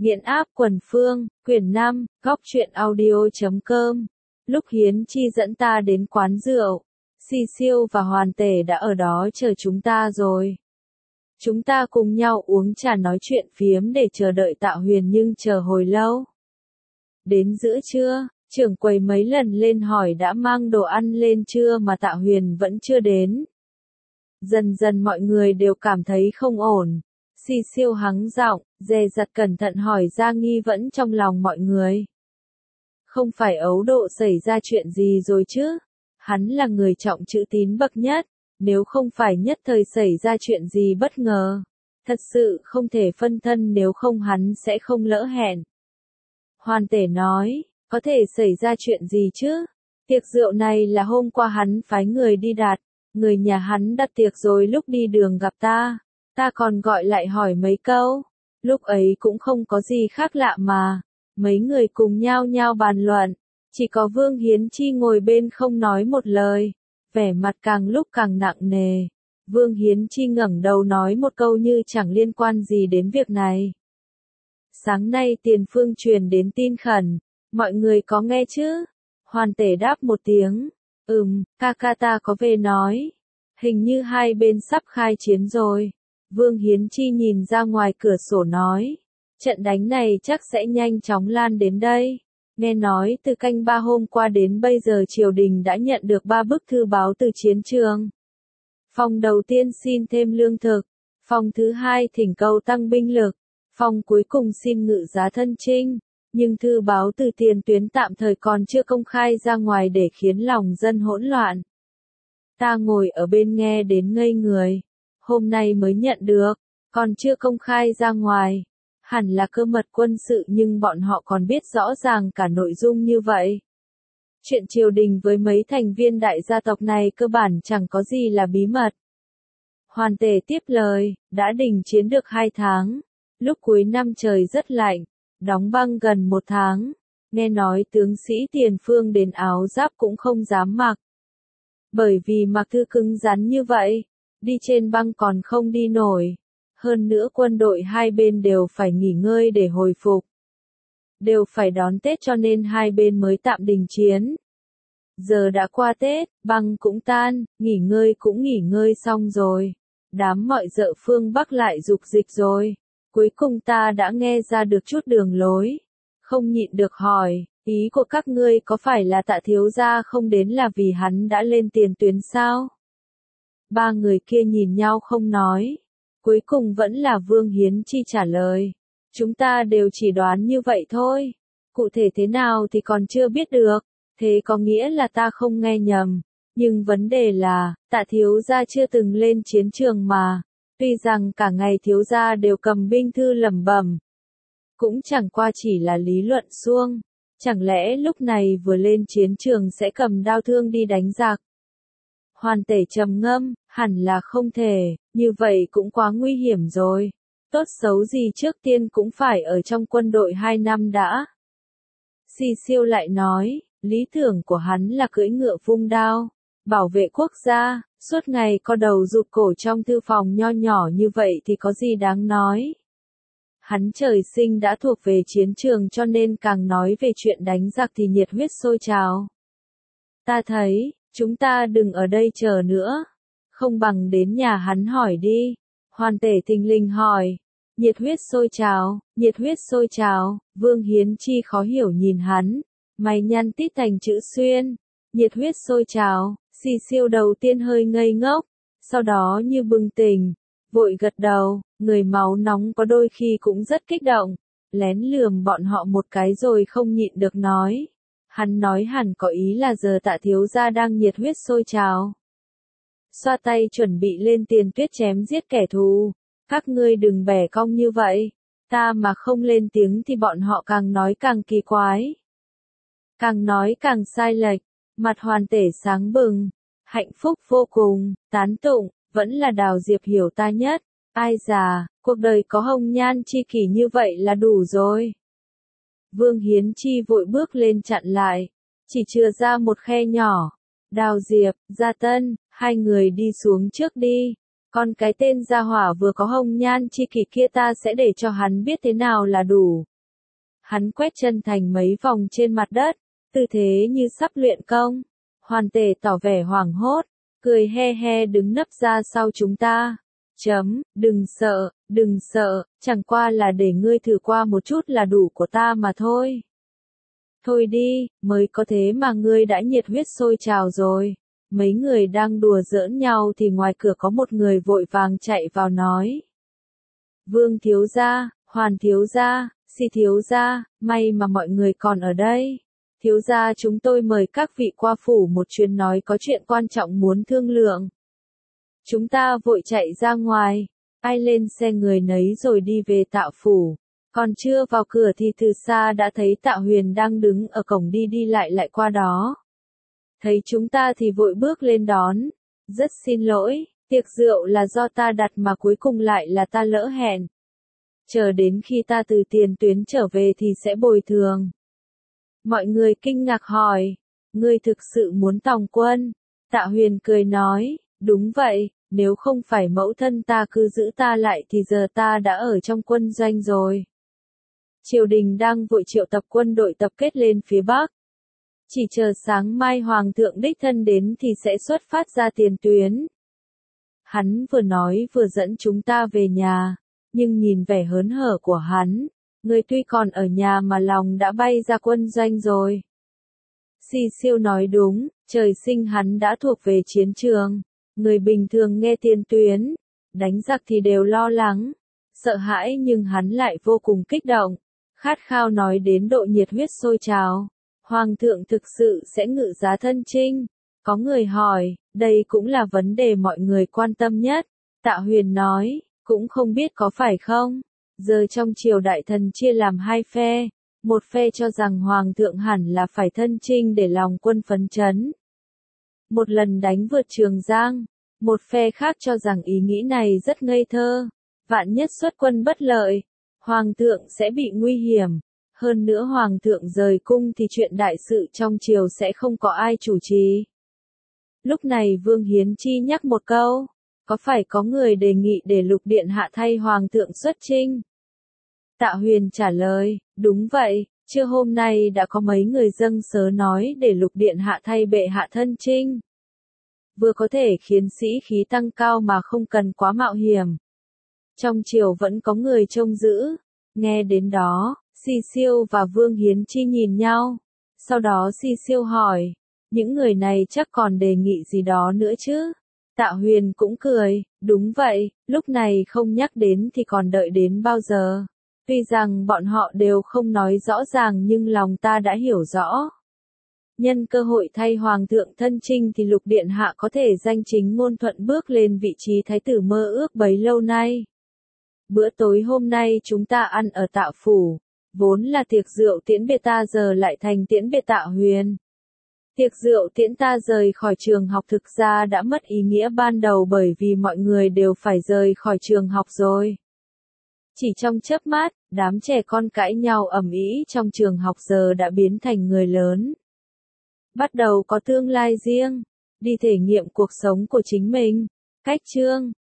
Nghiện áp quần phương, quyển 5, góc truyện audio.com. Lúc Hiến Chi dẫn ta đến quán rượu, Si Siêu và Hoàn Tể đã ở đó chờ chúng ta rồi. Chúng ta cùng nhau uống trà nói chuyện phiếm để chờ đợi Tạ Huyền nhưng chờ hồi lâu. Đến giữa trưa, trưởng quầy mấy lần lên hỏi đã mang đồ ăn lên chưa mà Tạ Huyền vẫn chưa đến. Dần dần mọi người đều cảm thấy không ổn. Si Siêu hắng giọng, dè dặt cẩn thận hỏi ra nghi vấn trong lòng mọi người. Không phải Ấu Độ xảy ra chuyện gì rồi chứ? Hắn là người trọng chữ tín bậc nhất, nếu không phải nhất thời xảy ra chuyện gì bất ngờ. Thật sự không thể phân thân, nếu không hắn sẽ không lỡ hẹn. Hoàn Tể nói, có thể xảy ra chuyện gì chứ? Tiệc rượu này là hôm qua hắn phái người đi đặt, người nhà hắn đặt tiệc rồi lúc đi đường gặp ta. Ta còn gọi lại hỏi mấy câu, lúc ấy cũng không có gì khác lạ mà, mấy người cùng nhao nhao bàn luận, chỉ có Vương Hiến Chi ngồi bên không nói một lời, vẻ mặt càng lúc càng nặng nề. Vương Hiến Chi ngẩng đầu nói một câu như chẳng liên quan gì đến việc này. Sáng nay Tiền Phương truyền đến tin khẩn, mọi người có nghe chứ? Hoàn Tể đáp một tiếng, ca ca ta có về nói, hình như hai bên sắp khai chiến rồi. Vương Hiến Chi nhìn ra ngoài cửa sổ nói, trận đánh này chắc sẽ nhanh chóng lan đến đây. Nghe nói từ canh 3 hôm qua đến bây giờ triều đình đã nhận được 3 bức thư báo từ chiến trường. Phòng đầu tiên xin thêm lương thực, phòng thứ hai thỉnh cầu tăng binh lực, phòng cuối cùng xin ngự giá thân chinh, nhưng thư báo từ tiền tuyến tạm thời còn chưa công khai ra ngoài để khiến lòng dân hỗn loạn. Ta ngồi ở bên nghe đến ngây người. Hôm nay mới nhận được, còn chưa công khai ra ngoài. Hẳn là cơ mật quân sự nhưng bọn họ còn biết rõ ràng cả nội dung như vậy. Chuyện triều đình với mấy thành viên đại gia tộc này cơ bản chẳng có gì là bí mật. Hoàn Tể tiếp lời, đã đình chiến được 2 tháng. Lúc cuối năm trời rất lạnh, đóng băng gần 1 tháng. Nghe nói tướng sĩ Tiền Phương đến áo giáp cũng không dám mặc. Bởi vì mặc thư cứng rắn như vậy, đi trên băng còn không đi nổi. Hơn nữa quân đội hai bên đều phải nghỉ ngơi để hồi phục. Đều phải đón Tết cho nên hai bên mới tạm đình chiến. Giờ đã qua Tết, băng cũng tan, nghỉ ngơi cũng nghỉ ngơi xong rồi. Đám mọi dợ phương Bắc lại dục dịch rồi. Cuối cùng ta đã nghe ra được chút đường lối. Không nhịn được hỏi, ý của các ngươi có phải là Tạ thiếu gia không đến là vì hắn đã lên tiền tuyến sao? 3 người kia nhìn nhau không nói. Cuối cùng vẫn là Vương Hiến Chi trả lời. Chúng ta đều chỉ đoán như vậy thôi. Cụ thể thế nào thì còn chưa biết được. Thế có nghĩa là ta không nghe nhầm. Nhưng vấn đề là, Tạ thiếu gia chưa từng lên chiến trường mà. Tuy rằng cả ngày thiếu gia đều cầm binh thư lẩm bẩm. Cũng chẳng qua chỉ là lý luận suông. Chẳng lẽ lúc này vừa lên chiến trường sẽ cầm đao thương đi đánh giặc? Hoàn Tể trầm ngâm, hẳn là không thể, như vậy cũng quá nguy hiểm rồi. Tốt xấu gì trước tiên cũng phải ở trong quân đội 2 năm đã. Si Siêu lại nói, lý tưởng của hắn là cưỡi ngựa vung đao, bảo vệ quốc gia, suốt ngày co đầu rụt cổ trong thư phòng nho nhỏ như vậy thì có gì đáng nói. Hắn trời sinh đã thuộc về chiến trường cho nên càng nói về chuyện đánh giặc thì nhiệt huyết sôi trào. Ta thấy, chúng ta đừng ở đây chờ nữa. Không bằng đến nhà hắn hỏi đi. Hoàn Tể thình lình hỏi. Nhiệt huyết sôi trào, nhiệt huyết sôi trào. Vương Hiến Chi khó hiểu nhìn hắn. Mày nhăn tít thành chữ xuyên. Nhiệt huyết sôi trào. Si Siêu đầu tiên hơi ngây ngốc. Sau đó như bừng tỉnh. Vội gật đầu. Người máu nóng có đôi khi cũng rất kích động. Lén lườm bọn họ một cái rồi không nhịn được nói. Hắn nói hẳn có ý là giờ Tạ thiếu gia đang nhiệt huyết sôi trào. Xoa tay chuẩn bị lên tiền tuyết chém giết kẻ thù. Các ngươi đừng bẻ cong như vậy. Ta mà không lên tiếng thì bọn họ càng nói càng kỳ quái. Càng nói càng sai lệch. Mặt Hoàn Tể sáng bừng. Hạnh phúc vô cùng, tán tụng, vẫn là Đào Diệp hiểu ta nhất. Ai già, cuộc đời có hồng nhan chi kỷ như vậy là đủ rồi. Vương Hiến Chi vội bước lên chặn lại. Chỉ chừa ra một khe nhỏ. Đào Diệp, Gia Tân, hai người đi xuống trước đi. Còn cái tên gia hỏa vừa có hồng nhan chi kỷ kia ta sẽ để cho hắn biết thế nào là đủ. Hắn quét chân thành mấy vòng trên mặt đất, tư thế như sắp luyện công. Hoàn Tề tỏ vẻ hoảng hốt, cười he he đứng nấp ra sau chúng ta. Đừng sợ, chẳng qua là để ngươi thử qua một chút là đủ của ta mà thôi. Thôi đi, mới có thế mà ngươi đã nhiệt huyết sôi trào rồi. Mấy người đang đùa giỡn nhau thì ngoài cửa có một người vội vàng chạy vào nói. Vương thiếu gia, Hoàn thiếu gia, Si thiếu gia, may mà mọi người còn ở đây. Thiếu gia chúng tôi mời các vị qua phủ một chuyến nói có chuyện quan trọng muốn thương lượng. Chúng ta vội chạy ra ngoài, ai lên xe người nấy rồi đi về Tạo phủ. Còn chưa vào cửa thì từ xa đã thấy Tạo Huyền đang đứng ở cổng đi lại qua đó. Thấy chúng ta thì vội bước lên đón. Rất xin lỗi, tiệc rượu là do ta đặt mà cuối cùng lại là ta lỡ hẹn. Chờ đến khi ta từ tiền tuyến trở về thì sẽ bồi thường. Mọi người kinh ngạc hỏi, ngươi thực sự muốn tòng quân? Tạo Huyền cười nói, đúng vậy, nếu không phải mẫu thân ta cứ giữ ta lại thì giờ ta đã ở trong quân doanh rồi. Triều đình đang vội triệu tập quân đội tập kết lên phía Bắc. Chỉ chờ sáng mai Hoàng thượng đích thân đến thì sẽ xuất phát ra tiền tuyến. Hắn vừa nói vừa dẫn chúng ta về nhà, nhưng nhìn vẻ hớn hở của hắn, người tuy còn ở nhà mà lòng đã bay ra quân doanh rồi. Si Siêu nói đúng, trời sinh hắn đã thuộc về chiến trường. Người bình thường nghe tiền tuyến, đánh giặc thì đều lo lắng, sợ hãi nhưng hắn lại vô cùng kích động, khát khao nói đến độ nhiệt huyết sôi trào. Hoàng thượng thực sự sẽ ngự giá thân chinh. Có người hỏi, đây cũng là vấn đề mọi người quan tâm nhất. Tạo Huyền nói, cũng không biết có phải không. Giờ trong triều đại thần chia làm hai phe. Một phe cho rằng Hoàng thượng hẳn là phải thân chinh để lòng quân phấn chấn. Một lần đánh vượt Trường Giang. Một phe khác cho rằng ý nghĩ này rất ngây thơ. Vạn nhất xuất quân bất lợi, Hoàng thượng sẽ bị nguy hiểm. Hơn nữa Hoàng thượng rời cung thì chuyện đại sự trong triều sẽ không có ai chủ trì. Lúc này Vương Hiến Chi nhắc một câu, có phải có người đề nghị để Lục Điện Hạ thay Hoàng thượng xuất chinh? Tạo Huyền trả lời, đúng vậy, trưa hôm nay đã có mấy người dâng sớ nói để Lục Điện Hạ thay bệ hạ thân chinh. Vừa có thể khiến sĩ khí tăng cao mà không cần quá mạo hiểm. Trong triều vẫn có người trông giữ. Nghe đến đó, Si Siêu và Vương Hiến Chi nhìn nhau. Sau đó Si Siêu hỏi, những người này chắc còn đề nghị gì đó nữa chứ? Tạo Huyền cũng cười, đúng vậy, lúc này không nhắc đến thì còn đợi đến bao giờ? Tuy rằng bọn họ đều không nói rõ ràng nhưng lòng ta đã hiểu rõ. Nhân cơ hội thay Hoàng thượng thân chinh thì Lục Điện Hạ có thể danh chính ngôn thuận bước lên vị trí thái tử mơ ước bấy lâu nay. Bữa tối hôm nay chúng ta ăn ở Tạo phủ, vốn là tiệc rượu tiễn biệt ta giờ lại thành tiễn biệt Tạo Huyền. Tiệc rượu tiễn ta rời khỏi trường học thực ra đã mất ý nghĩa ban đầu bởi vì mọi người đều phải rời khỏi trường học rồi. Chỉ trong chớp mắt, đám trẻ con cãi nhau ầm ĩ trong trường học giờ đã biến thành người lớn. Bắt đầu có tương lai riêng, đi thể nghiệm cuộc sống của chính mình. Cách chương